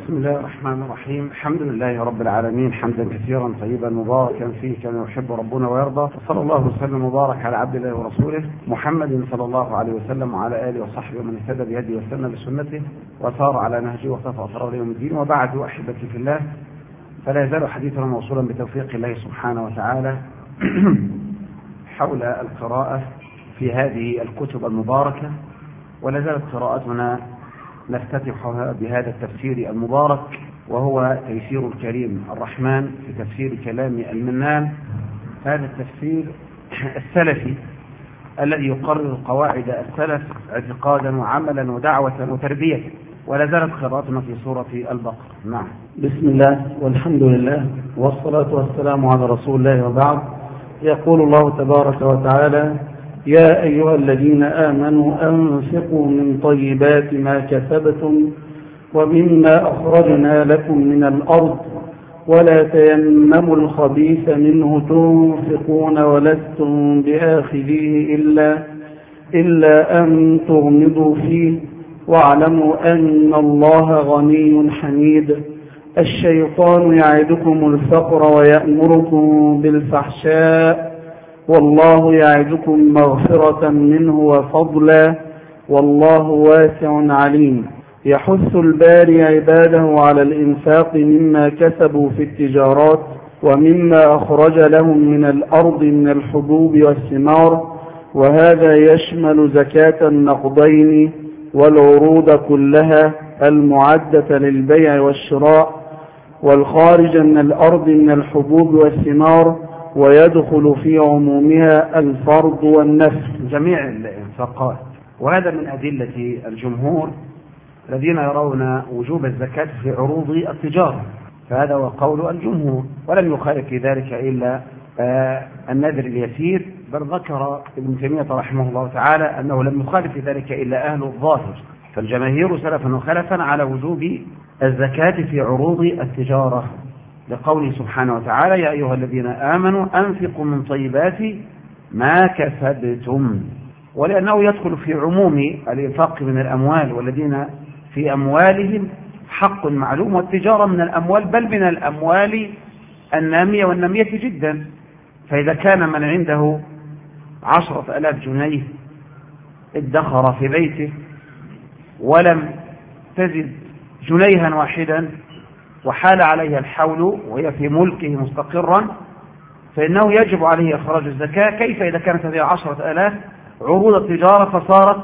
بسم الله الرحمن الرحيم. الحمد لله رب العالمين، حمدا كثيرا طيبا مباركا فيه كما يحب ربنا ويرضى، وصلى الله وسلم وبارك على عبد الله ورسوله محمد صلى الله عليه وسلم وعلى اله وصحبه ومن اهتدى بهديه واستنى بسنته وسار على نهجه واقتفى اثره يوم الدين. وبعد، احبتي في الله، فلا يزال حديثنا موصولا بتوفيق الله سبحانه وتعالى حول القراءة في هذه الكتب المباركة، ولا زالت قراءتنا نفتتحها بهذا التفسير المبارك، وهو تيسير الكريم الرحمن في تفسير كلام المنان. هذا التفسير السلفي الذي يقرر قواعد السلف اعتقادا وعملا ودعوة وتربية. ولا زالت قراءتنا في سورة البقرة. نعم. بسم الله والحمد لله والصلاة والسلام على رسول الله، وبعد. يقول الله تبارك وتعالى: يا أيها الذين آمنوا أنفقوا من طيبات ما كسبتم ومما أخرجنا لكم من الأرض ولا تيمموا الخبيث منه تنفقون ولستم بآخذيه إلا أن تغمضوا فيه واعلموا أن الله غني حميد. الشيطان يعدكم الفقر ويأمركم بالفحشاء والله يعدكم مغفرة منه وفضلا والله واسع عليم. يحث الباري عباده على الإنفاق مما كسبوا في التجارات ومما أخرج لهم من الأرض من الحبوب والثمار، وهذا يشمل زكاة النقدين والعروض كلها المعدة للبيع والشراء والخارج من الأرض من الحبوب والثمار، ويدخل في عمومها الفرض والنفل، جميع الانفاقات. وهذا من أدلة الجمهور الذين يرون وجوب الزكاة في عروض التجارة، فهذا هو قول الجمهور، ولم يخالف في ذلك إلا النذر اليسير، بل ذكر ابن تيمية رحمه الله تعالى أنه لم يخالف في ذلك إلا أهل الظاهر، فالجماهير سلفا وخلفا على وجوب الزكاة في عروض التجارة، لقوله سبحانه وتعالى: يا أيها الذين آمنوا أنفقوا من طيبات ما كسبتم، ولأنه يدخل في عموم الإنفاق من الأموال، والذين في أموالهم حق معلوم، والتجارة من الأموال، بل من الأموال النامية والنامية جدا. فإذا كان من عنده 10,000 جنيه ادخر في بيته ولم تزد جنيها واحدا وحال عليها الحول وهي في ملكه مستقرا، فإنه يجب عليه إخراج الزكاة. كيف إذا كانت هذه 10,000 عروض التجارة فصارت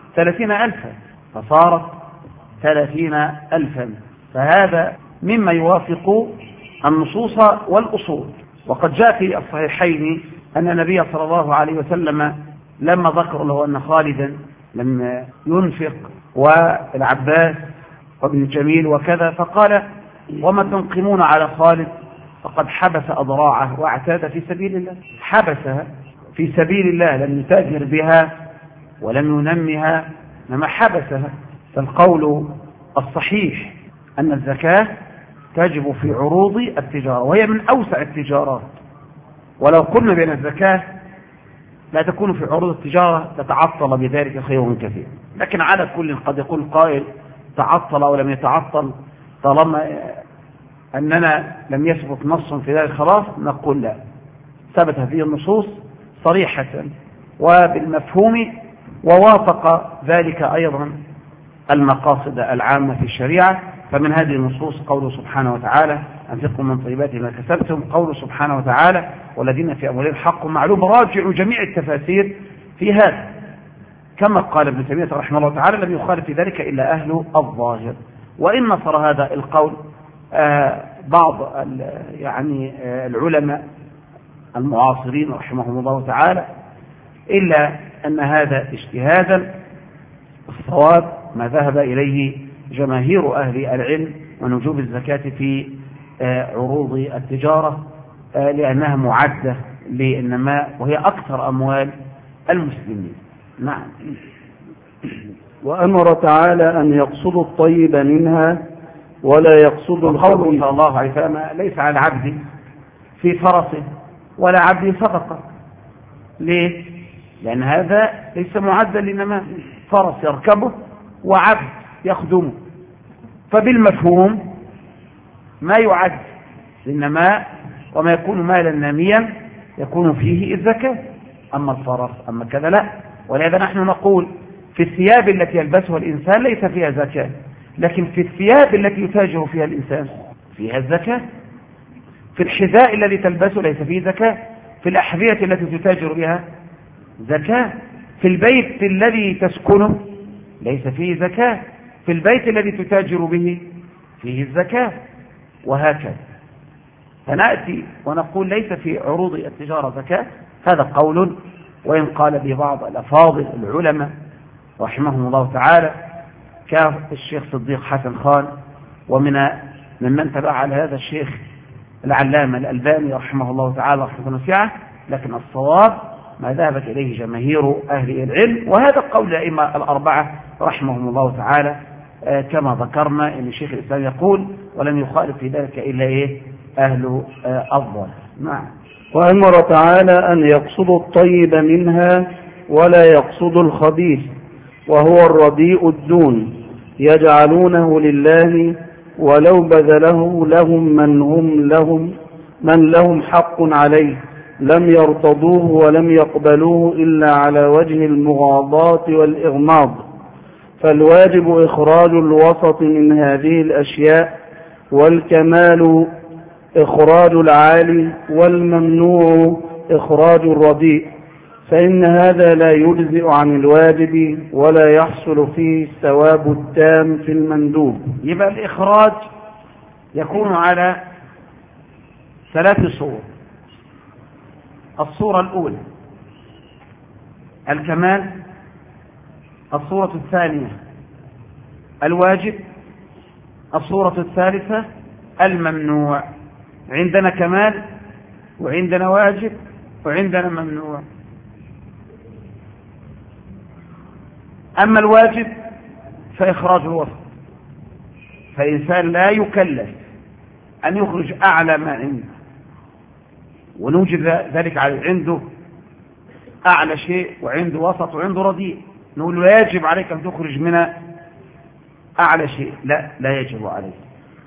30,000، فهذا مما يوافق النصوص والأصول. وقد جاء في الصحيحين أن النبي صلى الله عليه وسلم لما ذكر له أن خالدا لم ينفق والعباس وابن جميل وكذا، فقال: وما تنقمون على خالد فقد حبس أضراعه واعتاد في سبيل الله. حبسها في سبيل الله، لم يتاجر بها ولم ينمها، إنما حبسها. فالقول الصحيح أن الزكاة تجب في عروض التجارة، وهي من أوسع التجارات. ولو قلنا بأن الزكاة لا تكون في عروض التجارة تتعطل بذلك خير كثير، لكن على كل قد يقول قائل: تعطل أو لم يتعطل، طالما أننا لم يثبت نص في ذلك خلاص نقول لا، ثبت هذه النصوص صريحة وبالمفهوم، ووافق ذلك أيضا المقاصد العامة في الشريعة. فمن هذه النصوص قوله سبحانه وتعالى: أنفقوا من طيبات ما كسبتم، قوله سبحانه وتعالى: والذين في أموالهم حق معلوم. راجعوا جميع التفاسير في هذا، كما قال ابن تيمية رحمه الله تعالى: لم يخالف في ذلك إلا أهل الظاهر. وإن نصر هذا القول بعض العلماء المعاصرين رحمهم الله تعالى، إلا أن هذا اجتهادا. الصواب ما ذهب إليه جماهير أهل العلم من وجوب الزكاة في عروض التجارة، لأنها معدة للنماء وهي أكثر أموال المسلمين. نعم. وأمر تعالى أن يقصدوا الطيب منها ولا يقصدوا الخبيث. صلى الله عليه وسلم: ليس على العبد في فرسه ولا عبد صدقة. ليه؟ لأن هذا ليس معدا للنماء، فرس يركبه وعبد يخدمه، فبالمفهوم ما يعد للنماء وما يكون مالا ناميا يكون فيه الزكاة. أما الفرس أما كذا لا. ولهذا نحن نقول في الثياب التي يلبسها الإنسان ليس فيها زكاة، لكن في الثياب التي يتاجر فيها الإنسان فيها الزكاة. في الحذاء الذي تلبسه ليس فيه زكاة، في الأحذية التي تتاجر بها زكاة، في البيت الذي تسكنه ليس فيه زكاة، في البيت الذي تتاجر به فيه الزكاة، وهكذا. فنأتي ونقول ليس في عروض التجارة زكاة، هذا قول وإن قال به بعض الأفاضل العلماء رحمهم الله تعالى كالشيخ صديق حسن خان، ممن تبع على هذا الشيخ العلامة الألباني رحمه الله تعالى رحمه واسعة. لكن الصواب ما ذهبت إليه جماهير أهل العلم، وهذا قول الأئمة الأربعة رحمهم الله تعالى كما ذكرنا أن الشيخ الإسلام يقول ولم يخالف في ذلك إلا أهل الظاهر. نعم. وأمر تعالى أن يقصدوا الطيب منها ولا يقصدوا الخبيث، وهو الرديء الدون، يجعلونه لله ولو بذله لهم من لهم حق عليه، لم يرتضوه ولم يقبلوه إلا على وجه المغاضاة والإغماض. فالواجب إخراج الوسط من هذه الأشياء، والكمال إخراج العالي، والممنوع إخراج الرديء، فإن هذا لا يجزئ عن الواجب ولا يحصل فيه الثواب التام في المندوب. يبقى الإخراج يكون على 3 صور. الصورة الأولى الكمال، الصورة الثانية الواجب، الصورة الثالثة الممنوع. عندنا كمال وعندنا واجب وعندنا ممنوع. أما الواجب فإخراج الوسط، فالإنسان لا يكلف أن يخرج أعلى ما عنده ونوجد ذلك عنده أعلى شيء وعنده وسط وعنده رديء، نقول له يجب عليك أن تخرج من أعلى شيء. لا يجب عليك.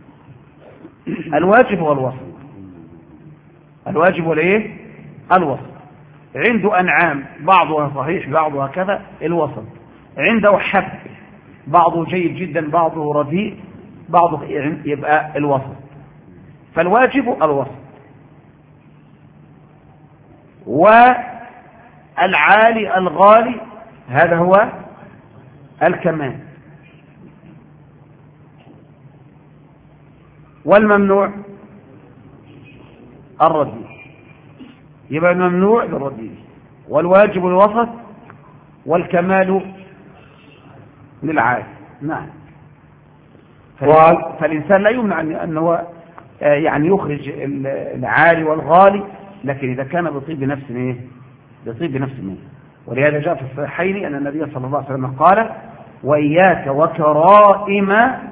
الواجب هو الوسط. الواجب هو الايه؟ الوسط. عنده أنعام بعضها صحيح بعضها كذا، الوسط. عنده حب بعضه جيد جدا بعضه رديء بعضه يبقى الوسط. فالواجب الوسط. والعالي الغالي هذا هو الكمال. والممنوع الرديء. يبقى الممنوع للرديء، والواجب الوسط، والكمال للعالي. نعم. فالإنسان لا يمنع أنه يعني يخرج العالي والغالي، لكن إذا كان بطيب نفس منه. ولهذا جاء في الصحيحين أن النبي صلى الله عليه وسلم قال: وإياك وكرائم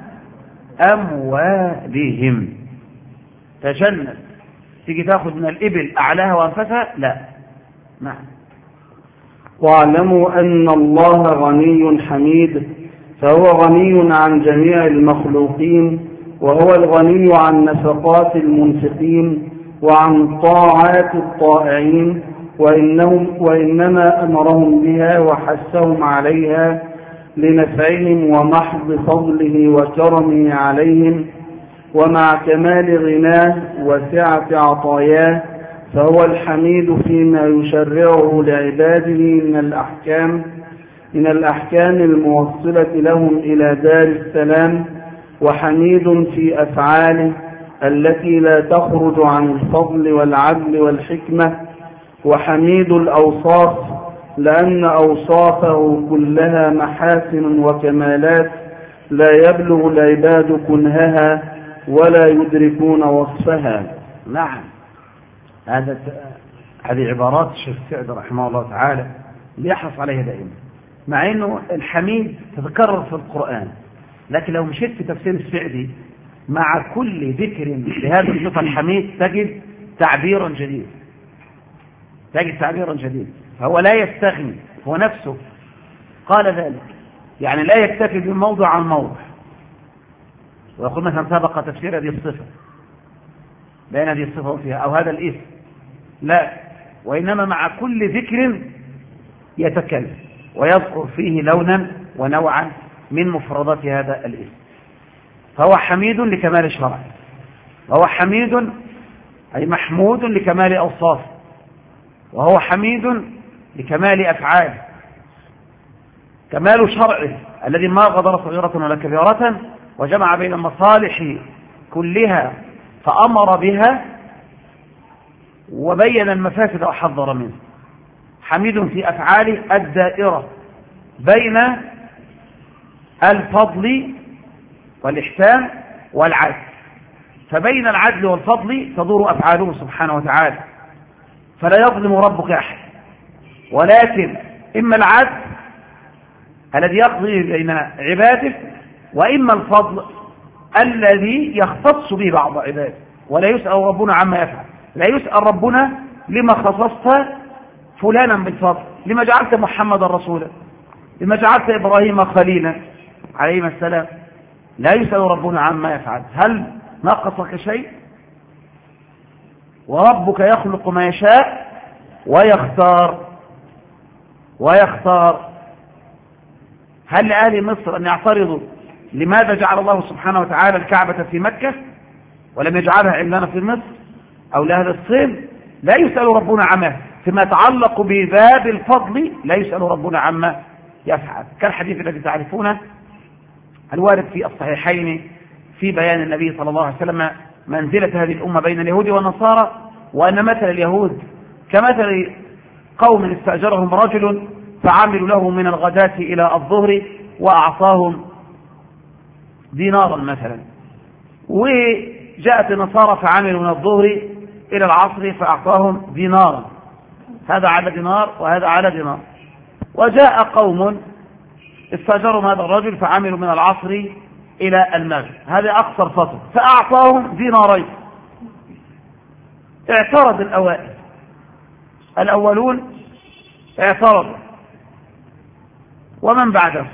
أموالهم. تجنب تيجي تاخذ من الإبل أعلاها وأنفسها، لا. نعم. واعلموا أن الله غني حميد، فهو غني عن جميع المخلوقين، وهو الغني عن نفقات المنفقين وعن طاعات الطائعين، وإنما أمرهم بها وحثهم عليها لنفعهم ومحض فضله وكرمه عليهم، ومع كمال غناه وسعة عطاياه، فهو الحميد فيما يشرعه لعباده من الأحكام الموصلة لهم إلى دار السلام، وحميد في أفعاله التي لا تخرج عن الفضل والعدل والحكمة، وحميد الأوصاف لأن أوصافه كلها محاسن وكمالات لا يبلغ العباد كنهها ولا يدركون وصفها. نعم. هذه عبارات الشيخ سعد رحمه الله تعالى ليحرص عليها دائما، مع أنه الحميد تتكرر في القرآن، لكن لو مشيت في تفسير السعدي مع كل ذكر لهذا الصفة الحميد تجد تعبيرا جديد. فهو لا يستغني، هو نفسه قال ذلك، يعني لا يكتفي بموضع عن موضع ويقول مثلا سبق تفسير هذه الصفة، بين هذه الصفة فيها أو هذا الاسم، لا، وإنما مع كل ذكر يتكلم ويذكر فيه لونا ونوعا من مفردات هذا الاسم. فهو حميد لكمال الشرع، وهو حميد أي محمود لكمال أوصافه، وهو حميد لكمال أفعاله، كمال شرعه الذي ما غدر صغيرة ولا كبيرة وجمع بين المصالح كلها فأمر بها وبين المفاسد وحذر منه. حميد في أفعاله الدائرة بين الفضل والإحسان والعدل، فبين العدل والفضل تدور أفعاله سبحانه وتعالى، فلا يظلم ربك أحد، ولكن إما العدل الذي يقضي بين عباده، وإما الفضل الذي يختص به بعض عباده، ولا يسأل ربنا عما يفعل. لا يسأل ربنا لما خصصت فلانا بالفضل، لما جعلت محمدا رسولا، لما جعلت إبراهيم خليلا عليه السلام. لا يسأل ربنا عما يفعل. هل نقصك شيء؟ وربك يخلق ما يشاء ويختار. هل لأهل مصر أن يعترضوا لماذا جعل الله سبحانه وتعالى الكعبة في مكة ولم يجعلها عندنا في مصر أو لأهل الصين؟ لا يسأل ربنا عما، فيما يتعلق بباب الفضل لا يسأل ربنا عما يفعل، كالحديث الذي تعرفونه الوارد في الصحيحين في بيان النبي صلى الله عليه وسلم منزلة هذه الأمة بين اليهود والنصارى، وأن مثل اليهود كمثل قوم استأجرهم رجل فعملوا له من الغداة إلى الظهر وأعطاهم دينارا مثلا، وجاءت النصارى فعملوا من الظهر إلى العصر فأعطاهم دينارا، هذا على دينار وهذا على دينار. وجاء قوم استأجروا هذا الرجل فعملوا من العصر إلى المغرب، هذا أقصر فترة، فأعطاهم دينارين. اعترض الأولون اعترضوا، ومن بعدهم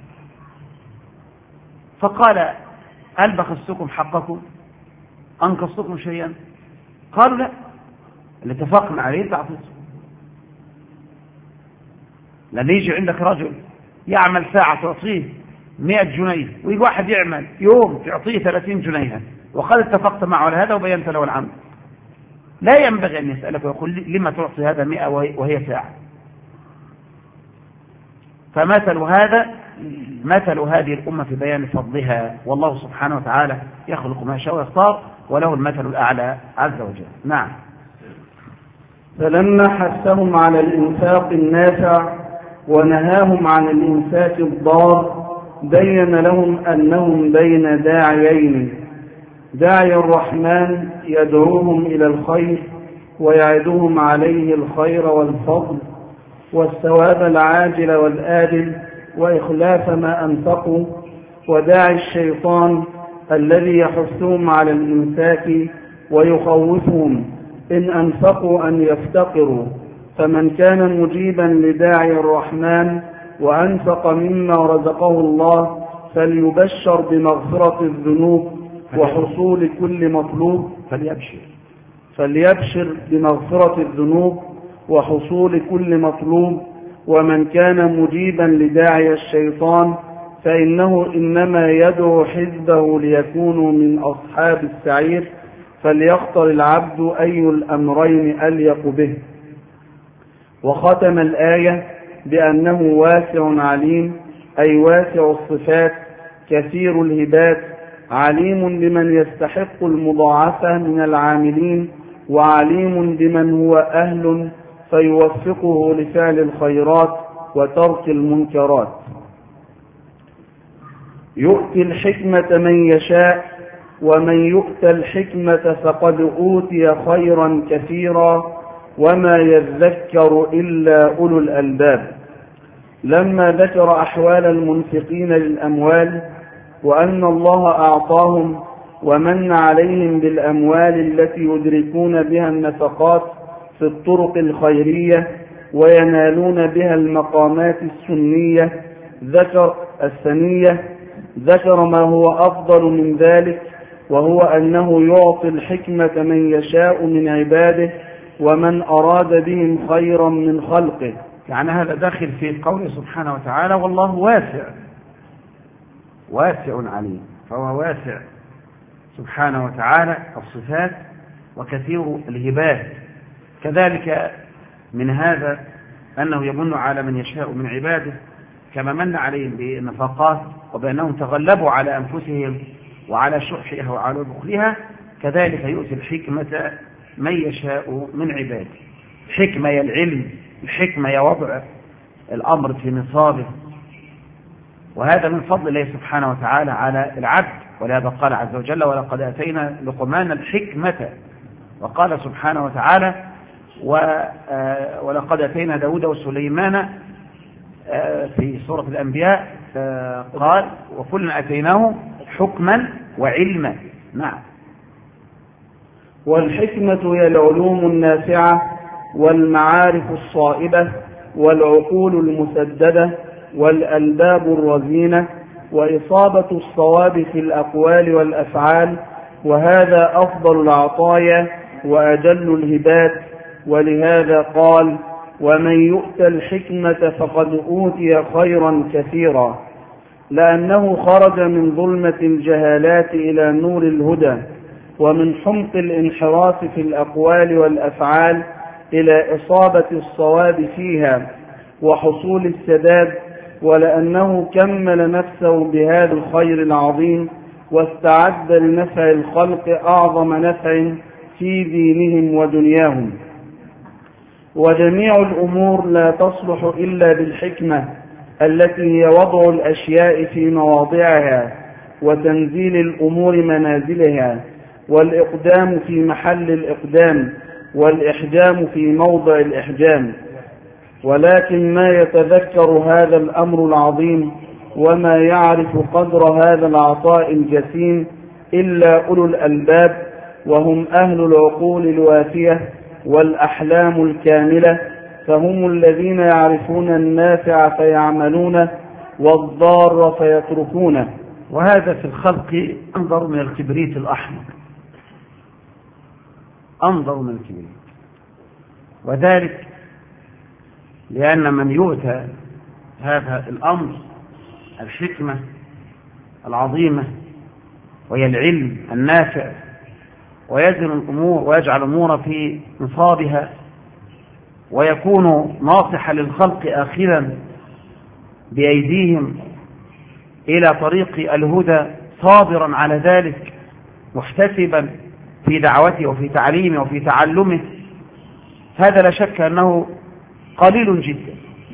فقال هل بخستكم حقكم؟ أنقصتكم شيئا؟ قالوا لا، اللي اتفقنا عليه تعطيته. لأن يجي عندك رجل يعمل ساعة تعطيه 100 جنيه، ويجي واحد يعمل يوم تعطيه 30 جنيه، وقد اتفقت معه على هذا وبينت له العمل، لا ينبغي أن يسألك ويقول لما تعطي هذا 100 وهي ساعة. فمثل هذه الأمة في بيان فضلها، والله سبحانه وتعالى يخلق ما يشاء ويختار، وله المثل الأعلى عز وجل. نعم. فلما حثهم على الإنفاق النافع ونهاهم عن الإنفاق الضار بين لهم أنهم بين داعيين: داعي الرحمن يدعوهم إلى الخير ويعدهم عليه الخير والفضل والثواب العاجل والآجل وإخلاف ما أنفقوا، وداعي الشيطان الذي يحثهم على الإنفاق ويخوفهم إن أنفقوا أن يفتقروا. فمن كان مجيبا لداعي الرحمن وأنفق مما رزقه الله فليبشر بمغفرة الذنوب وحصول كل مطلوب. فليبشر بمغفرة الذنوب وحصول كل مطلوب. ومن كان مجيبا لداعي الشيطان فإنه إنما يدعو حزبه ليكونوا من أصحاب السعير، فليختر العبد أي الأمرين أليق به. وختم الآية بأنه واسع عليم، أي واسع الصفات كثير الهبات، عليم بمن يستحق المضاعفة من العاملين، وعليم بمن هو أهل فيوفقه لفعل الخيرات وترك المنكرات. يؤتي الحكمة من يشاء، ومن يؤت الحكمة فقد أوتي خيرا كثيرا، وما يذكر إلا أولو الألباب. لما ذكر أحوال المنفقين للأموال وأن الله أعطاهم ومن عليهم بالأموال التي يدركون بها النفقات في الطرق الخيرية وينالون بها المقامات السنية ذكر ما هو أفضل من ذلك، وهو أنه يعطي الحكمة من يشاء من عباده ومن أراد بهم خيرا من خلقه. يعني هذا داخل في قوله سبحانه وتعالى والله واسع عليم، فهو واسع سبحانه وتعالى الصفات وكثير الهبات. كذلك من هذا أنه يمن على من يشاء من عباده كما من عليهم بالنفقات وبأنهم تغلبوا على أنفسهم وعلى شحها وعلى بخلها، كذلك يؤتي الحكمة من يشاء من عباده. الحكمة يا العلم، الحكمة يا وضع الأمر في نصابه، وهذا من فضل الله سبحانه وتعالى على العبد. ولهذا قال عز وجل ولقد آتينا لقمان الحكمة، وقال سبحانه وتعالى ولقد آتينا داود وسليمان في سورة الأنبياء قال وكلنا آتيناه حكما وعلما. نعم. والحكمة هي العلوم النافعة والمعارف الصائبة والعقول المسددة والألباب الرزينة وإصابة الصواب في الأقوال والأفعال، وهذا أفضل العطايا وأجل الهبات. ولهذا قال ومن يؤت الحكمة فقد أوتي خيرا كثيرا، لأنه خرج من ظلمة الجهالات إلى نور الهدى، ومن حمق الانحراف في الأقوال والأفعال إلى إصابة الصواب فيها وحصول السداد، ولأنه كمل نفسه بهذا الخير العظيم واستعد لنفع الخلق أعظم نفع في دينهم ودنياهم. وجميع الأمور لا تصلح إلا بالحكمة التي هي وضع الأشياء في مواضعها وتنزيل الأمور منازلها، والإقدام في محل الإقدام، والإحجام في موضع الإحجام. ولكن ما يتذكر هذا الأمر العظيم وما يعرف قدر هذا العطاء الجسيم إلا أولو الألباب، وهم أهل العقول الوافية والأحلام الكاملة، فهم الذين يعرفون النافع فيعملونه والضار فيتركونه. وهذا في الخلق أنظر من الكبريت الأحمر، أنظر من الكبريت، وذلك لأن من يؤتى هذا الأمر الحكمة العظيمة وهي العلم النافع ويزن الأمور ويجعل الأمور في نصابها ويكون ناصحا للخلق آخذا بأيديهم إلى طريق الهدى صابرا على ذلك محتسبا في دعوته وفي تعليمه وفي تعلمه، هذا لا شك أنه قليل جدا.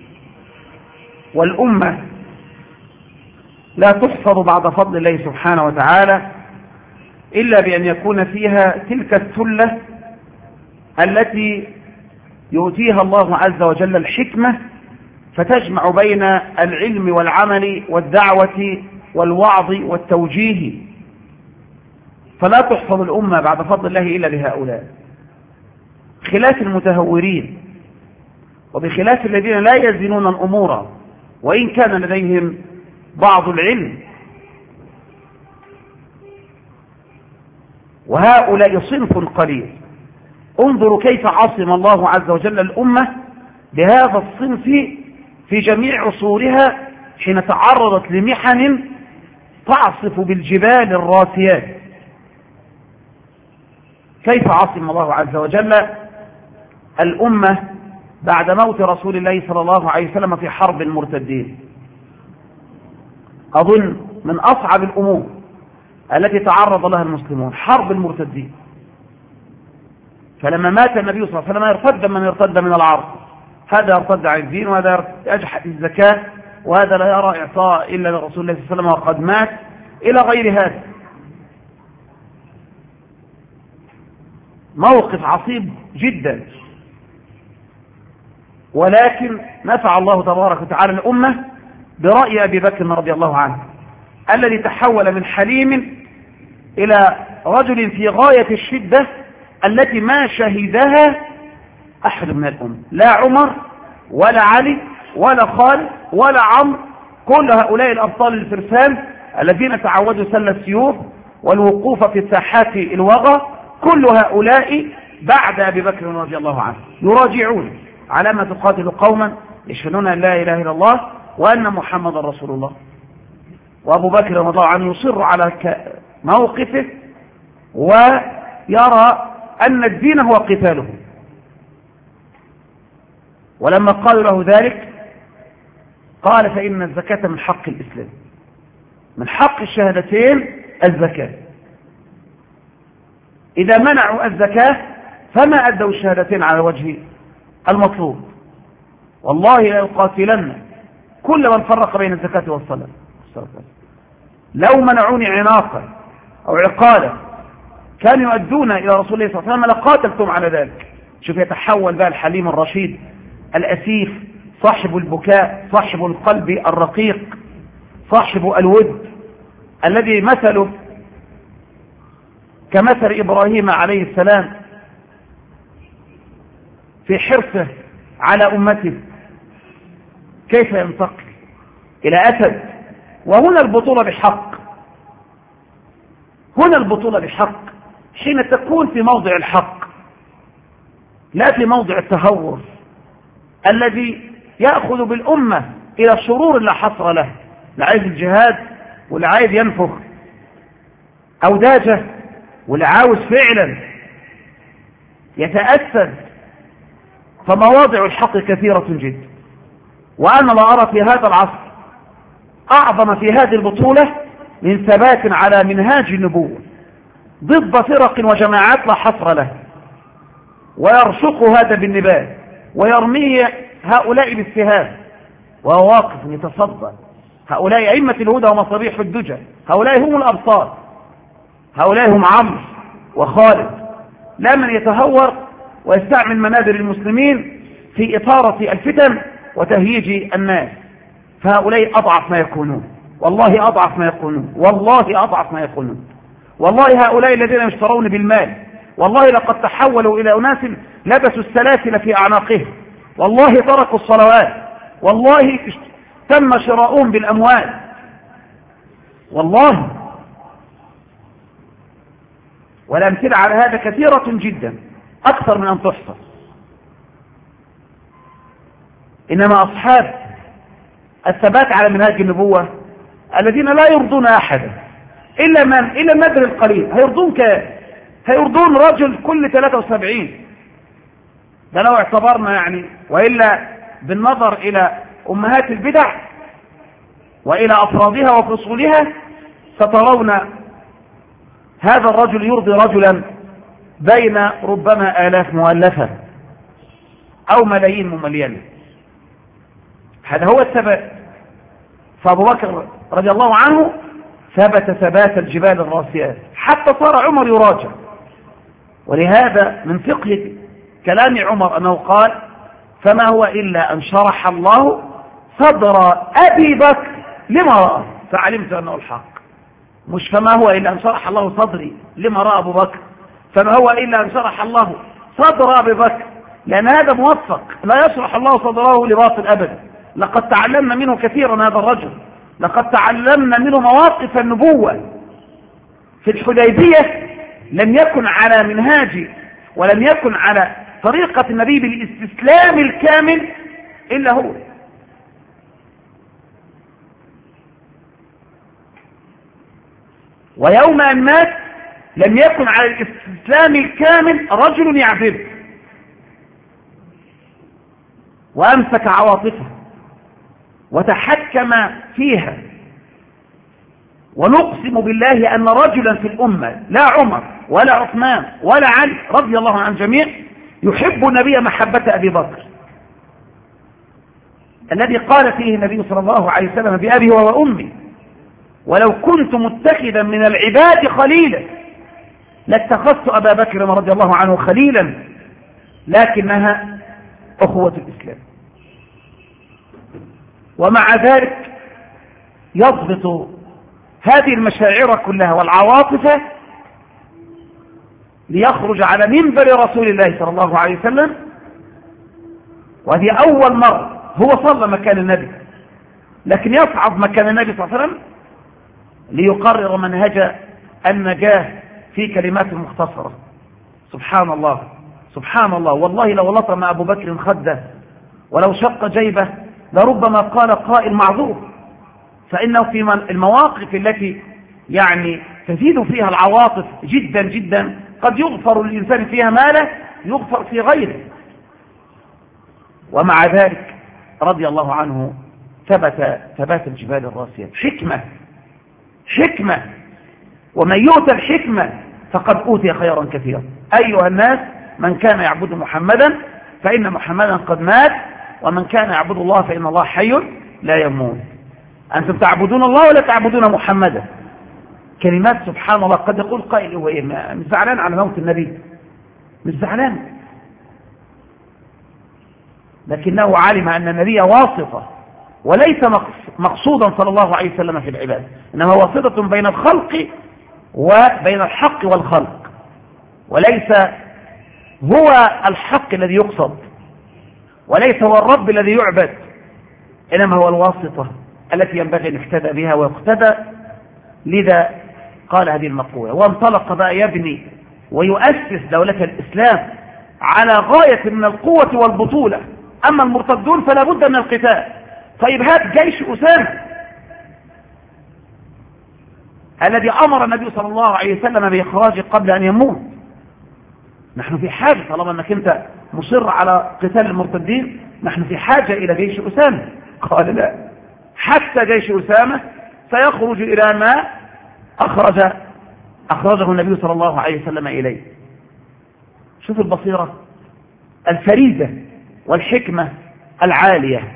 والأمة لا تحفظ بعد فضل الله سبحانه وتعالى إلا بأن يكون فيها تلك الثلة التي يؤتيها الله عز وجل الحكمة فتجمع بين العلم والعمل والدعوة والوعظ والتوجيه، فلا تحفظ الأمة بعد فضل الله إلا بهؤلاء، خلاف المتهورين وبخلاف الذين لا يزنون الأمور وإن كان لديهم بعض العلم. وهؤلاء صنف قليل. انظروا كيف عصم الله عز وجل الأمة بهذا الصنف في جميع عصورها حين تعرضت لمحن تعصف بالجبال الراسيات. كيف عصم الله عز وجل الأمة بعد موت رسول الله صلى الله عليه وسلم في حرب المرتدين؟ أظن من أصعب الأمور التي تعرض لها المسلمون حرب المرتدين. فلما مات النبي صلى الله عليه وسلم ارتد من ارتد من العرب، هذا يرتد عن الدين وهذا يجحد الزكاة وهذا لا يرى إعطاء إلا لرسول الله صلى الله عليه وسلم وقد مات إلى غير هذا. موقف عصيب جدا، ولكن نفع الله تبارك وتعالى الأمة برأي أبي بكر رضي الله عنه الذي تحول من حليم إلى رجل في غاية الشدة التي ما شهدها أحد من الأمة، لا عمر ولا علي ولا خالد ولا عمرو، كل هؤلاء الأبطال الفرسان الذين تعودوا سل السيوف والوقوف في ساحات الوغى، كل هؤلاء بعد أبي بكر رضي الله عنه يراجعون على ما تقاتل قوما يشهدون أن لا إله إلا الله وأن محمد رسول الله. وأبو بكر رضي الله عنه يصر على موقفه ويرى أن الدين هو قتاله. ولما قالوا له ذلك قال فإن الزكاة من حق الإسلام، من حق الشهادتين الزكاة. إذا منعوا الزكاة فما أدوا الشهادتين على وجه المطلوب. والله لا يقاتلن كل من فرق بين الزكاة والصلاة. لو منعوني عناقا أو عقالا كانوا يؤدون إلى رسول الله صلى الله عليه وسلم لقاتلتم على ذلك. شوف يتحول بقى الحليم الرشيد الأسيف، صاحب البكاء، صاحب القلب الرقيق، صاحب الود، الذي مثله كمثل إبراهيم عليه السلام في حرصه على أمته، كيف ينتقل إلى أسد. وهنا البطولة بحق، هنا البطولة بحق حين تكون في موضع الحق لا في موضع التهور الذي يأخذ بالأمة إلى الشرور لا حصر له، لا عايز الجهاد ولا عايز ينفخ أوداجه ولا عاوز فعلا يتأسد. فمواضع الحق كثيرة جدا، وأنا لا أرى في هذا العصر أعظم في هذه البطولة من ثبات على منهاج النبوة ضد فرق وجماعات لا حصر له، ويرشق هذا بالنبال ويرمي هؤلاء بالسهام، وهو واقف يتصدى. هؤلاء أئمة الهدى ومصابيح الدجى، هؤلاء هم الأبطال، هؤلاء هم عمرو وخالد، لا من يتهور ويستعمل منابر المسلمين في إثارة الفتن وتهييج الناس. فهؤلاء أضعف ما يكونون، والله أضعف ما يكونون، والله أضعف ما يكونون. والله هؤلاء الذين يشترون بالمال، والله لقد تحولوا إلى أناس لبسوا السلاسل في أعناقهم، والله تركوا الصلوات، والله تم شراؤهم بالأموال، والله. والأمثلة على هذا كثيرة جدا أكثر من أن تحصى. إنما أصحاب الثبات على منهاج النبوة الذين لا يرضون أحدا إلا النذر القليل. هيرضون رجل كل 73، ده لو اعتبرنا يعني، وإلا بالنظر إلى أمهات البدع وإلى أفرادها وفصولها سترون هذا الرجل يرضي رجلا بين ربما آلاف مؤلفة أو ملايين مملينة. هذا هو الثبات. فأبو بكر رضي الله عنه ثبت ثبات الجبال الراسيات حتى صار عمر يراجع. ولهذا من فقه كلام عمر أنه قال فما هو إلا أن شرح الله صدر أبي بكر لما رأى فعلمت أنه الحق. مش فما هو إلا أن شرح الله صدري لما رأى أبو بكر، فما هو إلا أن شرح الله صدر أبي بكر، لأن هذا موفق لا يشرح الله صدره لباطل أبدا. لقد تعلمنا منه كثيرا هذا الرجل، لقد تعلمنا منه مواقف النبوة. في الحديبية لم يكن على منهاج ولم يكن على طريقة النبي بالاستسلام الكامل إلا هو. ويوم أن مات لم يكن على الاستسلام الكامل رجل يعذب، وأمسك عواطفه وتحكم فيها. ونقسم بالله أن رجلا في الأمة لا عمر ولا عثمان ولا علي رضي الله عن الجميع يحب النبي محبة أبي بكر الذي قال فيه النبي صلى الله عليه وسلم بأبي وأمي ولو كنت متخذا من العباد خليلا لاتخذت أبا بكر رضي الله عنه خليلا، لكنها أخوة الإسلام. ومع ذلك يضبط هذه المشاعر كلها والعواطف ليخرج على منبر رسول الله صلى الله عليه وسلم، وهذه أول مرة هو صلى مكان النبي، لكن يصعد مكان النبي صلى الله عليه وسلم ليقرر منهج النجاة في كلمات مختصرة. سبحان الله سبحان الله، والله لو لطم أبو بكر خده ولو شق جيبه لربما قال قائل معذور، فإنه في المواقف التي يعني تزيد فيها العواطف جدا جدا قد يغفر للإنسان فيها ما لا يغفر في غيره. ومع ذلك رضي الله عنه ثبات الجبال الراسية. حكمة، ومن يؤتى الحكمة فقد أوتي خيرا كثيرا. أيها الناس، من كان يعبد محمدا فإن محمدا قد مات، ومن كان يعبد الله فإن الله حي لا يموت. أنتم تعبدون الله ولا تعبدون محمدا؟ كلمات سبحان الله. قد يقول قائل هو مش زعلان على موت النبي، مش زعلان، لكنه علم أن النبي واسطة وليس مقصودا صلى الله عليه وسلم في العباد، إنما واسطة بين الخلق وبين الحق والخلق، وليس هو الحق الذي يقصد، وليس هو الرب الذي يعبد، إنما هو الواسطة التي ينبغي أن يقتدى بها ويقتدى. لذا قال هذه المقولة، وانطلق بقى يبني ويؤسس دولة الإسلام على غاية من القوة والبطولة. أما المرتدون فلا بد من القتال. طيب هات جيش أسامة الذي أمر النبي صلى الله عليه وسلم بإخراجه قبل أن يموت. نحن في حاجة، طالما أنك أنت مصر على قتال المرتدين، نحن في حاجة إلى جيش أسامة. قال لا، حتى جيش أسامة سيخرج إلى ما أخرجه النبي صلى الله عليه وسلم إليه. شوف البصيرة الفريدة والحكمة العالية.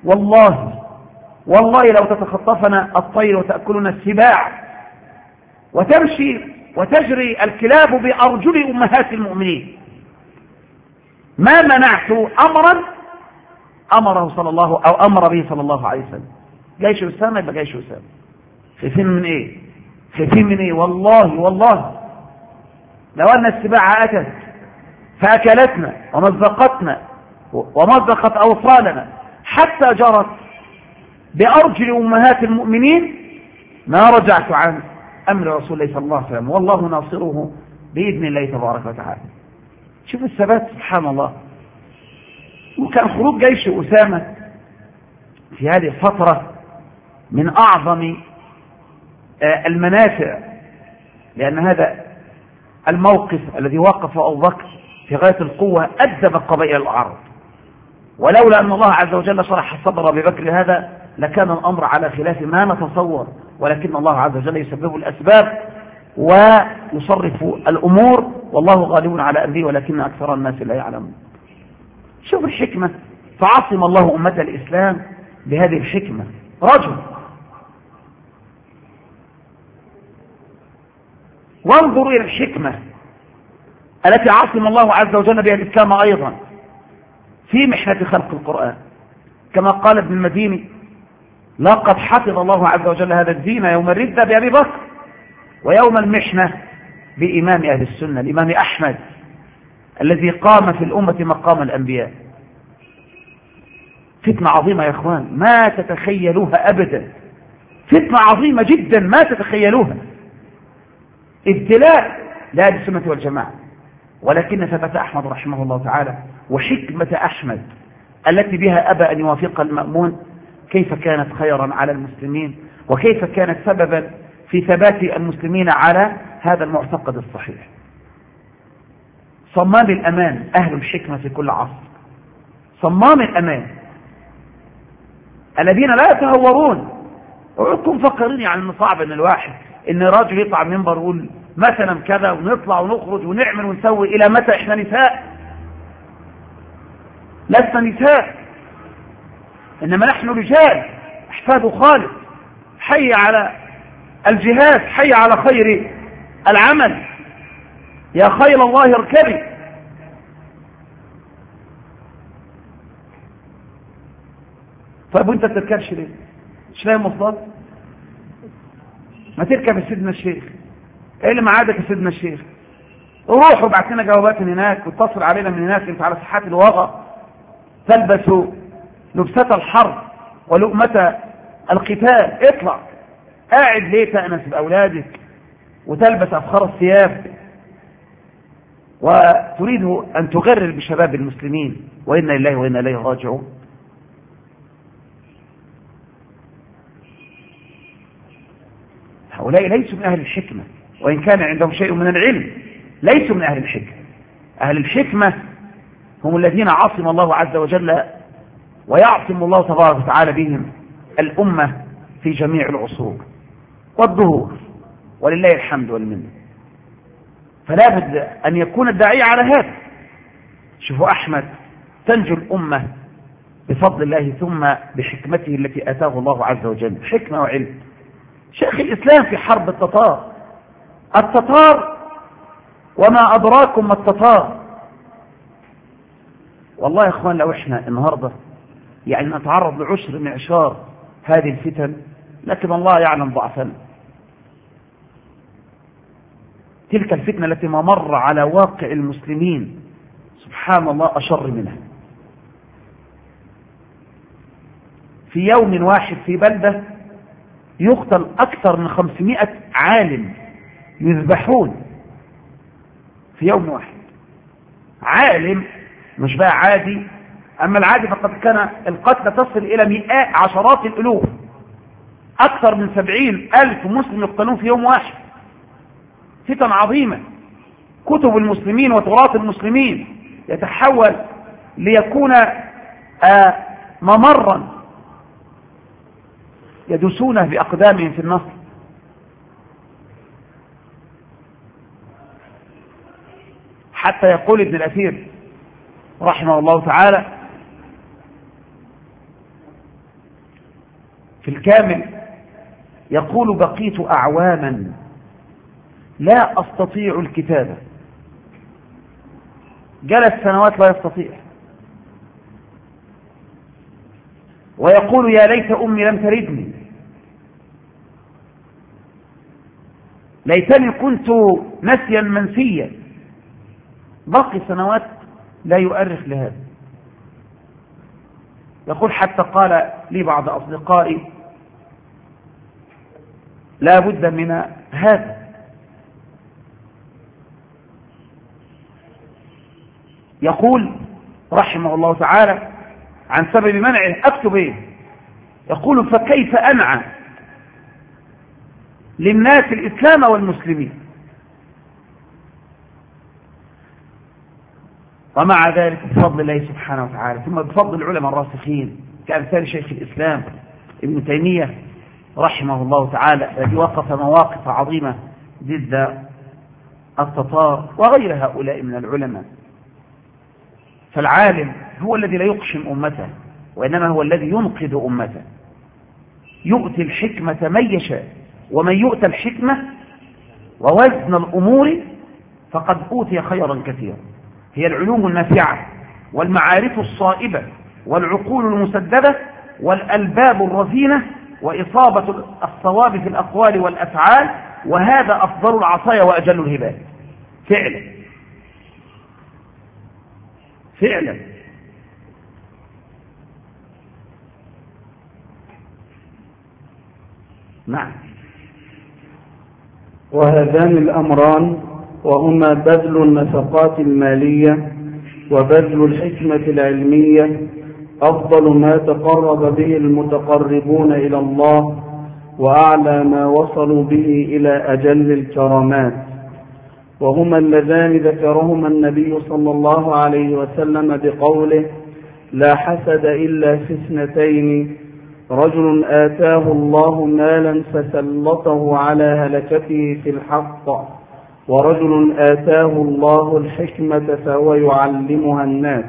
والله لو تتخطفنا الطير وتأكلنا السباع وتمشي وتجري الكلاب بأرجل أمهات المؤمنين ما منعت أمرا أمر به صلى الله عليه وسلم. جيش أسامة يبقى جيش أسامة. خايفين من إيه؟ والله لو أن السباع أتت فأكلتنا ومزقتنا ومزقت أوصالنا حتى جرت بأرجل أمهات المؤمنين ما رجعت عن أمر رسول الله صلى الله عليه وسلم، والله ناصره بإذن الله تبارك وتعالى. شوف الثبات سبحان الله. وكان خروج جيش أسامة في هذه الفترة من أعظم المنافع، لأن هذا الموقف الذي وقف أبو بكر في غاية القوة أدب قبائل العرب، ولولا أن الله عز وجل شرح صدر أبي بكر هذا لكان الأمر على خلاف ما نتصور، ولكن الله عز وجل يسبب الأسباب ويصرف الأمور، والله غالب على أمره ولكن أكثر الناس لا يعلمون. شوف الحكمة، فعصم الله أمة الإسلام بهذه الحكمة. رجل، وانظروا إلى الحكمة التي عصم الله عز وجل بها الإسلام أيضا في محنة خلق القرآن، كما قال ابن المديني: لقد حفظ الله عز وجل هذا الدين يوم الردة بأبي بكر، ويوم المحنة بإمام أهل السنة الإمام أحمد الذي قام في الأمة مقام الأنبياء. فتنة عظيمة يا إخوان ما تتخيلوها أبدا، فتنة عظيمة جدا ما تتخيلوها، ابتلاء لأهل السنة والجماعة. ولكن ثبت أحمد رحمه الله تعالى وحكمة أحمد التي بها أبى أن يوافق المأمون كيف كانت خيرا على المسلمين، وكيف كانت سببا في ثبات المسلمين على هذا المعتقد الصحيح. صمام الأمان أهل الحكمة في كل عصر، صمام الأمان الذين لا يتهورون. وعدكم فكرين يعني إنه صعب إن راجل يطلع منبر ويقول مثلا كذا ونطلع ونخرج ونعمل ونسوي. إلى متى؟ إحنا نساء، لسنا نساء، إنما نحن رجال أحفاد خالد. حي على الجهاد، حي على خير العمل، يا خيل الله اركبي. طيب وانت تركبش ليه؟ مش لاقي مواصلات؟ ما تركب يا سيدنا الشيخ. ايه اللي معادك يا سيدنا الشيخ؟ روح وابعت لنا جوابات من هناك واتصل علينا من هناك. انت على ساحات الوغى تلبس لبسة الحرب ولؤمة القتال. اطلع. قاعد ليه تأنس بأولادك وتلبس أفخار الثياب وتريد أن تغرر بشباب المسلمين، وإنا لله وإنا إليه راجعون. هؤلاء ليسوا من أهل الحكمة، وإن كان عندهم شيء من العلم ليسوا من أهل الحكمة. أهل الحكمة هم الذين عصم الله عز وجل ويعصم الله تبارك وتعالى بهم الأمة في جميع العصور والظهور، ولله الحمد والمنة. فلا بد أن يكون الداعية على هذا. شوفوا أحمد تنجو الأمة بفضل الله ثم بحكمته التي أتاه الله عز وجل، حكمة وعلم. شيخ الإسلام في حرب التتار وما أدراكم ما التتار. والله يا إخوان لو إحنا النهاردة يعني نتعرض لعشر معشار هذه الفتن، لكن الله يعلم ضعفنا. تلك الفتنة التي ما مر على واقع المسلمين سبحان الله أشر منها. في يوم واحد في بلدة يقتل أكثر من 500 عالم، يذبحون في يوم واحد. عالم مش بقى عادي، أما العادي فقد كان القتل تصل إلى عشرات الألوف، أكثر من 70,000 مسلم يقتلون في يوم واحد. فتن عظيمة. كتب المسلمين وتراث المسلمين يتحول ليكون ممرا يدوسونه بأقدامهم في النصر. حتى يقول ابن الأثير رحمه الله تعالى في الكامل، يقول: بقيت أعواما لا أستطيع الكتابة. جلس سنوات لا يستطيع، ويقول: يا ليت أمي لم تردني، ليتني كنت نسيا منسيا. بقي سنوات لا يؤرخ لهذا. يقول: حتى قال لي بعض أصدقائي: لا بد من هذا. يقول رحمه الله تعالى عن سبب منعه: أكتب إيه؟ يقول: فكيف أنعى للناس الإسلام والمسلمين؟ ومع ذلك بفضل الله سبحانه وتعالى ثم بفضل العلماء الراسخين كأمثال شيخ الإسلام ابن تيمية رحمه الله تعالى، الذي وقف مواقف عظيمة ضد التتار وغير هؤلاء من العلماء. فالعالم هو الذي لا يقشم أمته، وإنما هو الذي ينقذ أمته. يؤتي الحكمة من يشاء، ومن يؤتى الحكمة ووزن الأمور فقد أوتي خيرا كثيرا. هي العلوم النافعة والمعارف الصائبة والعقول المسددة والألباب الرزينة وإصابة الصواب في الأقوال والأفعال، وهذا أفضل العطايا وأجل الهبات. فعلا نعم. وهذان الأمران وهما بذل النفقات المالية وبذل الحكمة العلمية أفضل ما تقرب به المتقربون إلى الله، وأعلى ما وصلوا به إلى أجل الكرامات. وهما اللذان ذكرهما النبي صلى الله عليه وسلم بقوله: لا حسد إلا في اثنتين: رجل آتاه الله مالا فسلطه على هلكته في الحق، ورجل آتاه الله الحكمة فهو يعلمها الناس.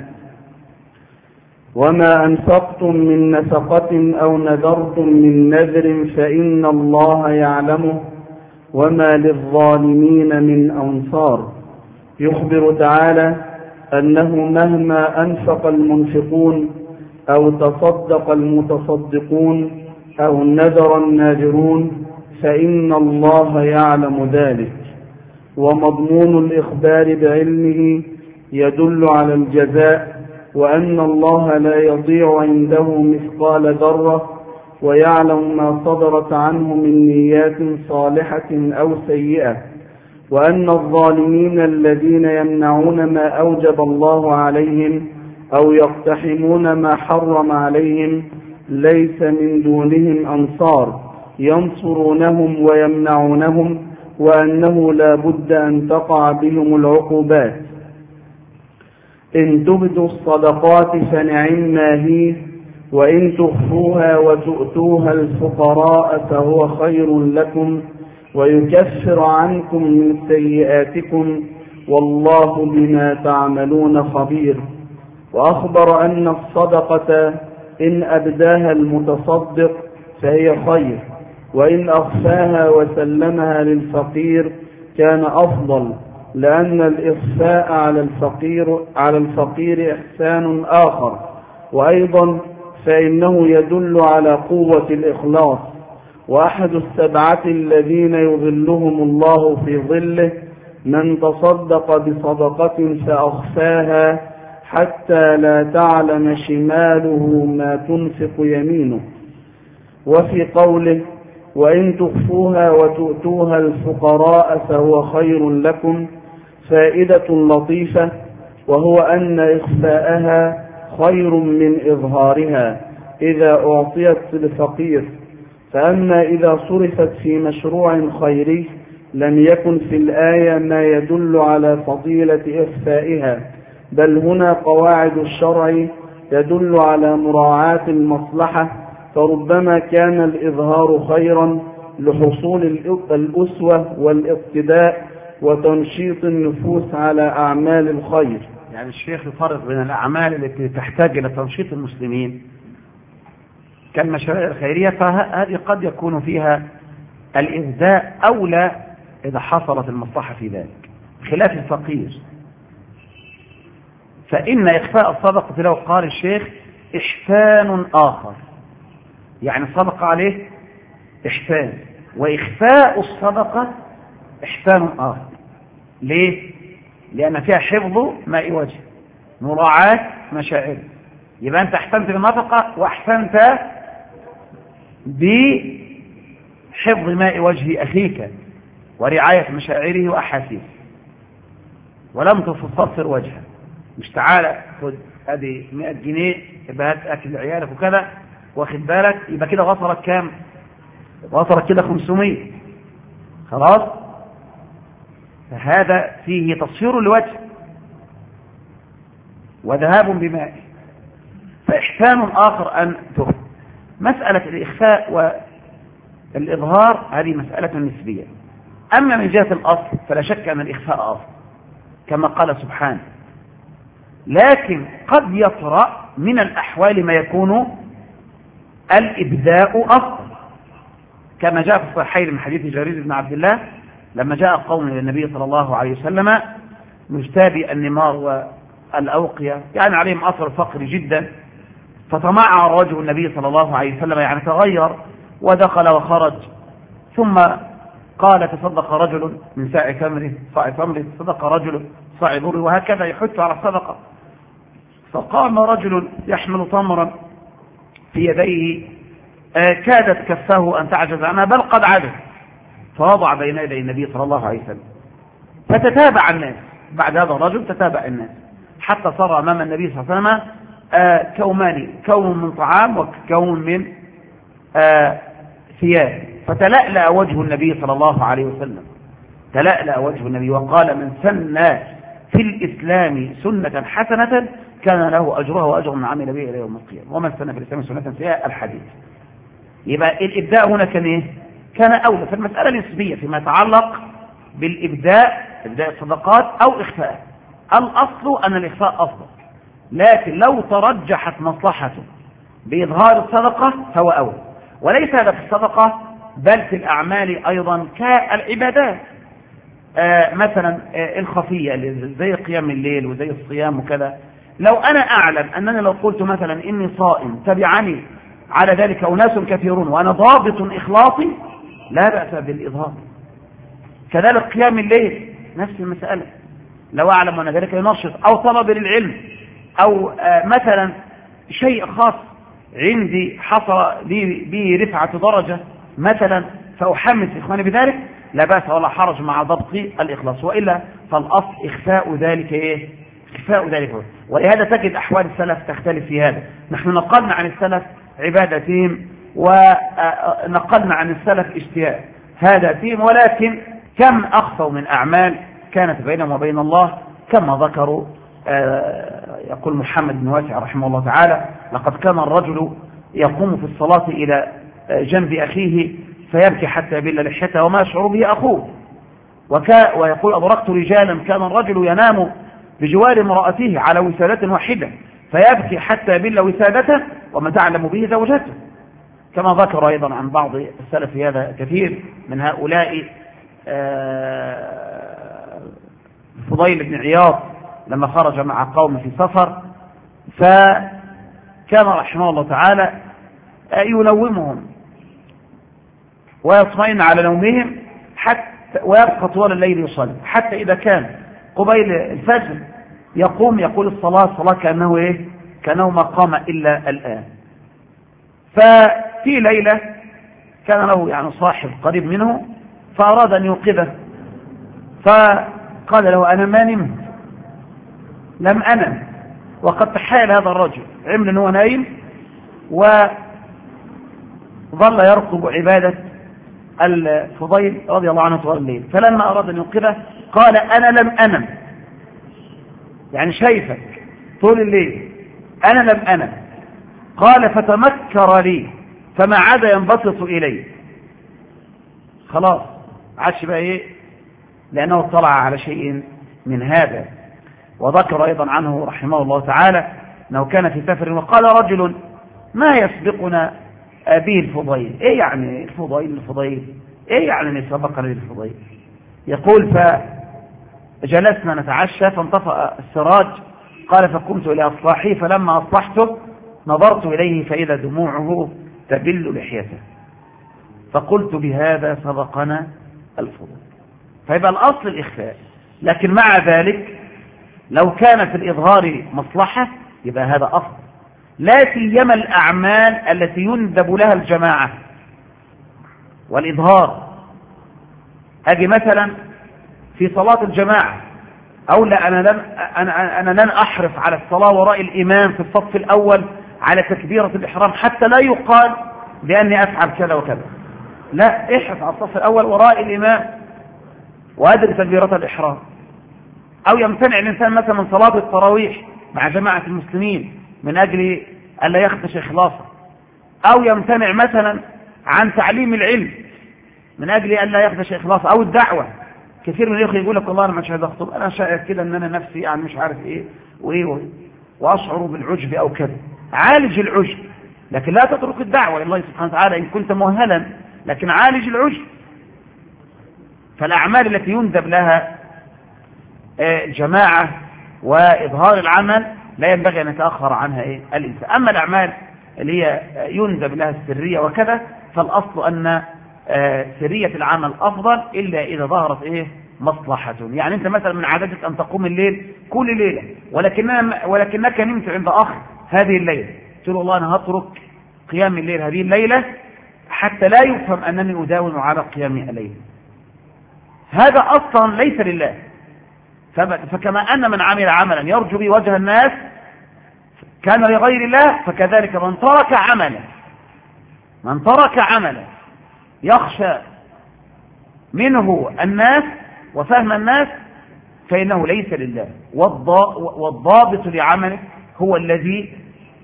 وما أنفقتم من نفقة أو نذرتم من نذر فإن الله يعلمه، وما للظالمين من أنصار. يخبر تعالى أنه مهما أنفق المنفقون أو تصدق المتصدقون أو نذر الناذرون فإن الله يعلم ذلك. ومضمون الإخبار بعلمه يدل على الجزاء، وأن الله لا يضيع عنده مثقال ذرة ويعلم ما صدرت عنه من نيات صالحة أو سيئة، وأن الظالمين الذين يمنعون ما أوجب الله عليهم أو يقتحمون ما حرم عليهم ليس من دونهم أنصار ينصرونهم ويمنعونهم، وأنه لا بد أن تقع بهم العقوبات. إن تبدوا الصدقات فنعم ما هي، وإن تخفوها وتؤتوها الفقراء فهو خير لكم ويكفر عنكم من سيئاتكم، والله بما تعملون خبير. وأخبر أن الصدقة إن أبداها المتصدق فهي خير، وإن أخفاها وسلمها للفقير كان أفضل، لأن الإخفاء على الفقير إحسان آخر، وأيضا فإنه يدل على قوة الإخلاص. وأحد السبعة الذين يظلهم الله في ظله من تصدق بصدقة فأخفاها حتى لا تعلم شماله ما تنفق يمينه. وفي قوله وإن تخفوها وتؤتوها الفقراء فهو خير لكم فائدة لطيفة، وهو أن إخفاءها خير من إظهارها إذا أعطيت للفقير. فأما إذا صرفت في مشروع خيري لم يكن في الآية ما يدل على فضيلة إخفائها، بل هنا قواعد الشرع يدل على مراعاة المصلحة، فربما كان الإظهار خيرا لحصول الأسوة والاقتداء وتنشيط النفوس على أعمال الخير. يعني الشيخ يفرق بين الأعمال التي تحتاج إلى تنشيط المسلمين كالمشاريع الخيرية، فهذه قد يكون فيها الإهداء أولى إذا حصلت المصلحة في ذلك، خلاف الفقير. فإن إخفاء الصدقة له قال الشيخ إحسان آخر، يعني الصدقة عليه إحسان، وإخفاء الصدقة إحسان آخر. ليه؟ لأن فيها حفظ ماء وجه، مراعاة مشاعر. يبقى أنت أحسنت بالنفقة وأحسنت بحفظ ماء وجه أخيك ورعاية مشاعره وأحاسيسه، ولم تفصل وجهه. مش تعالى خد هذه 100 جنيه يبقى هات أكل عيالك وكذا، واخد بالك، يبقى كده وصلت كام؟ وصلت كده 500. خلاص، فهذا فيه تصفير لوجه وذهاب بماء. فإحسان آخر أن تخفى. مسألة الإخفاء والإظهار هذه مسألة نسبية. أما من جهة الأصل فلا شك أن الإخفاء أصل كما قال سبحانه، لكن قد يطرأ من الأحوال ما يكون الإبداء أصل، كما جاء في الصحيحين من حديث جرير بن عبد الله لما جاء قوم إلى النبي صلى الله عليه وسلم مجتابي النمار والأوقية، يعني عليهم أثر فقر جدا، فطمع رجل النبي صلى الله عليه وسلم، يعني تغير ودخل وخرج، ثم قال تصدق رجل من ساع تمره صاع تمره، تصدق رجل صاع بر، وهكذا يحث على الصدقة. فقام رجل يحمل تمرا في يديه كادت كفه أن تعجز عنها بل قد عجز، فوضع بين يدي النبي صلى الله عليه وسلم، فتتابع الناس بعد هذا الرجل، تتابع الناس حتى صار أمام النبي صلى الله عليه وسلم كومان، كون من طعام وكون من ثياب، فتلألأ وجه النبي صلى الله عليه وسلم، تلألأ وجه النبي وقال من سن في الإسلام سنة حسنة كان له أجرها وأجر من عمل به إلى يوم القيامة، ومن سن في الإسلام سنة سيئة، الحديث. يبقى الإبداء هنا كان إيه؟ كان أولى. فالمسألة نسبية فيما يتعلق بالإبداء، إبداء الصدقات أو إخفاء. الأصل أن الإخفاء أفضل، لكن لو ترجحت مصلحته بإظهار الصدقة فهو أولى. وليس هذا في الصدقة بل في الأعمال أيضا كالعبادات، مثلا الخفية زي قيام الليل وزي الصيام وكذا. لو أنا أعلم أنني لو قلت مثلا إني صائم تبعني على ذلك أناس كثيرون وأنا ضابط إخلاصي لا بأس بالإظهار. كذلك قيام الليل نفس المسألة، لو أعلم أن ذلك ينشط أو طلب للعلم أو مثلا شيء خاص عندي حصل لي به رفعة درجة مثلا فأحمس إخواني بذلك، لا بأس ولا حرج مع ضبط الإخلاص، وإلا فالأصل إخفاء ذلك إيه؟ إخفاء ذلك. ولهذا تجد أحوال السلف تختلف في هذا. نحن نقلنا عن السلف عبادتهم ونقلنا عن السلف اشتياء هاداتهم، ولكن كم أخفوا من أعمال كانت بينهم وبين الله كما ذكروا. يقول محمد بن واسع رحمه الله تعالى: لقد كان الرجل يقوم في الصلاة إلى جنب أخيه فيبكي حتى يبل لحيته وما يشعر به أخوه. ويقول: أدركت رجالا كان الرجل ينام بجوار امرأته على وسادة واحدة فيبكي حتى يبل وسادته وما تعلم به زوجته. كما ذكر أيضا عن بعض السلف هذا كثير من هؤلاء. فضيل بن عياض لما خرج مع قوم في سفر فكان رحمه الله تعالى ينومهم ويطمئن على نومهم حتى ويبقى طوال الليل يصلي، حتى إذا كان قبيل الفجر يقوم يقول الصلاة كأنه إيه؟ كأنه ما قام إلا الآن. ففي ليلة كان له يعني صاحب قريب منه فأراد أن يوقظه، فقال له: أنا ما نمت، لم أنم. وقد تحايل هذا الرجل عمل أنه نايم وظل يرقب عبادة الفضيل رضي الله عنه طوال الليل. فلما أراد أن يوقظه قال: أنا لم أنم، يعني شايفك طول الليل، أنا لم أنم. قال: فتمكر لي فما عاد ينبسط إلي. خلاص عادش بقى إيه، لأنه اطلع على شيء من هذا. وذكر أيضا عنه رحمه الله تعالى أنه كان في سفر وقال رجل: ما يسبقنا به الفضيل. إيه يعني الفضيل؟ إيه يعني أن يسبقنا للفضيل؟ يقول: فجلسنا نتعشى فانطفأ السراج. قال: فقمت إلى أصلاحه فلما أصلحته نظرت إليه فإذا دموعه تبل لحيته فقلت: بهذا سبقنا الفضل. فيبقى الأصل الإخفاء، لكن مع ذلك لو كان في الإظهار مصلحة يبقى هذا أفضل، لا سيما الأعمال التي يندب لها الجماعة والإظهار. أجي مثلا في صلاة الجماعة أو لا، أنا لن أحرص على الصلاة وراء الإمام في الصف الأول على تكبيرة الإحرام حتى لا يقال بأني أفعل كذا وكذا، لا، احرص على الصف الأول وراء الإمام وأدري تكبيرة الإحرام. أو يمتنع الإنسان مثلا من صلاة التراويح مع جماعة المسلمين من أجل ألا يخدش إخلاصه، أو يمتنع مثلا عن تعليم العلم من أجل ألا يخدش إخلاصه، أو الدعوة. كثير من الأخوة يقول لك: والله أنا مش عايز أخطب، أنا شايف كده أن أنا نفسي يعني مش عارف إيه وإيه وأشعر بالعجب أو كذا. عالج العجب، لكن لا تترك الدعوة لله سبحانه وتعالى إن كنت مؤهلا، لكن عالج العجب. فالأعمال التي يندب لها الجماعة وإظهار العمل لا ينبغي أن يتأخر عنها الإنسان. أما الأعمال اللي هي يندب لها السرية وكذا فالأصل أن سرية العمل أفضل إلا إذا ظهرت مصلحة. يعني أنت مثلا من عادتك أن تقوم الليل كل ليلة، ولكنك نمت عند أخ هذه الليلة، تقول: والله أنا هترك قيام الليل هذه الليلة حتى لا يفهم أنني أداوم على قيام الليل. هذا أصلا ليس لله. فكما أن من عمل عملا يرجو به وجه الناس كان لغير الله، فكذلك من ترك عملا يخشى منه الناس وفهم الناس فإنه ليس لله. والضابط لعمله هو الذي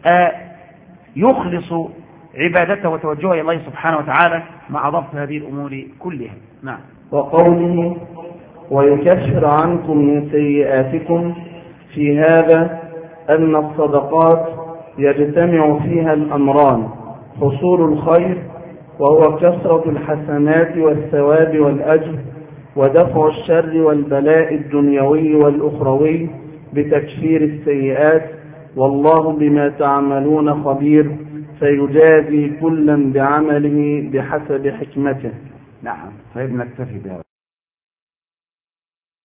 يخلص عبادته وتوجهه إلى الله سبحانه وتعالى مع ضبط هذه الأمور كلها. نعم. وقوله: ويكفر عنكم من سيئاتكم، في هذا أن الصدقات يجتمع فيها الأمران: حصول الخير وهو كثرة الحسنات والثواب والأجر، ودفع الشر والبلاء الدنيوي والأخروي بتكفير السيئات، والله بما تعملون خبير، فيجازي كلا بعمله بحسب حكمته. نعم. طيب نكتفي بهذا.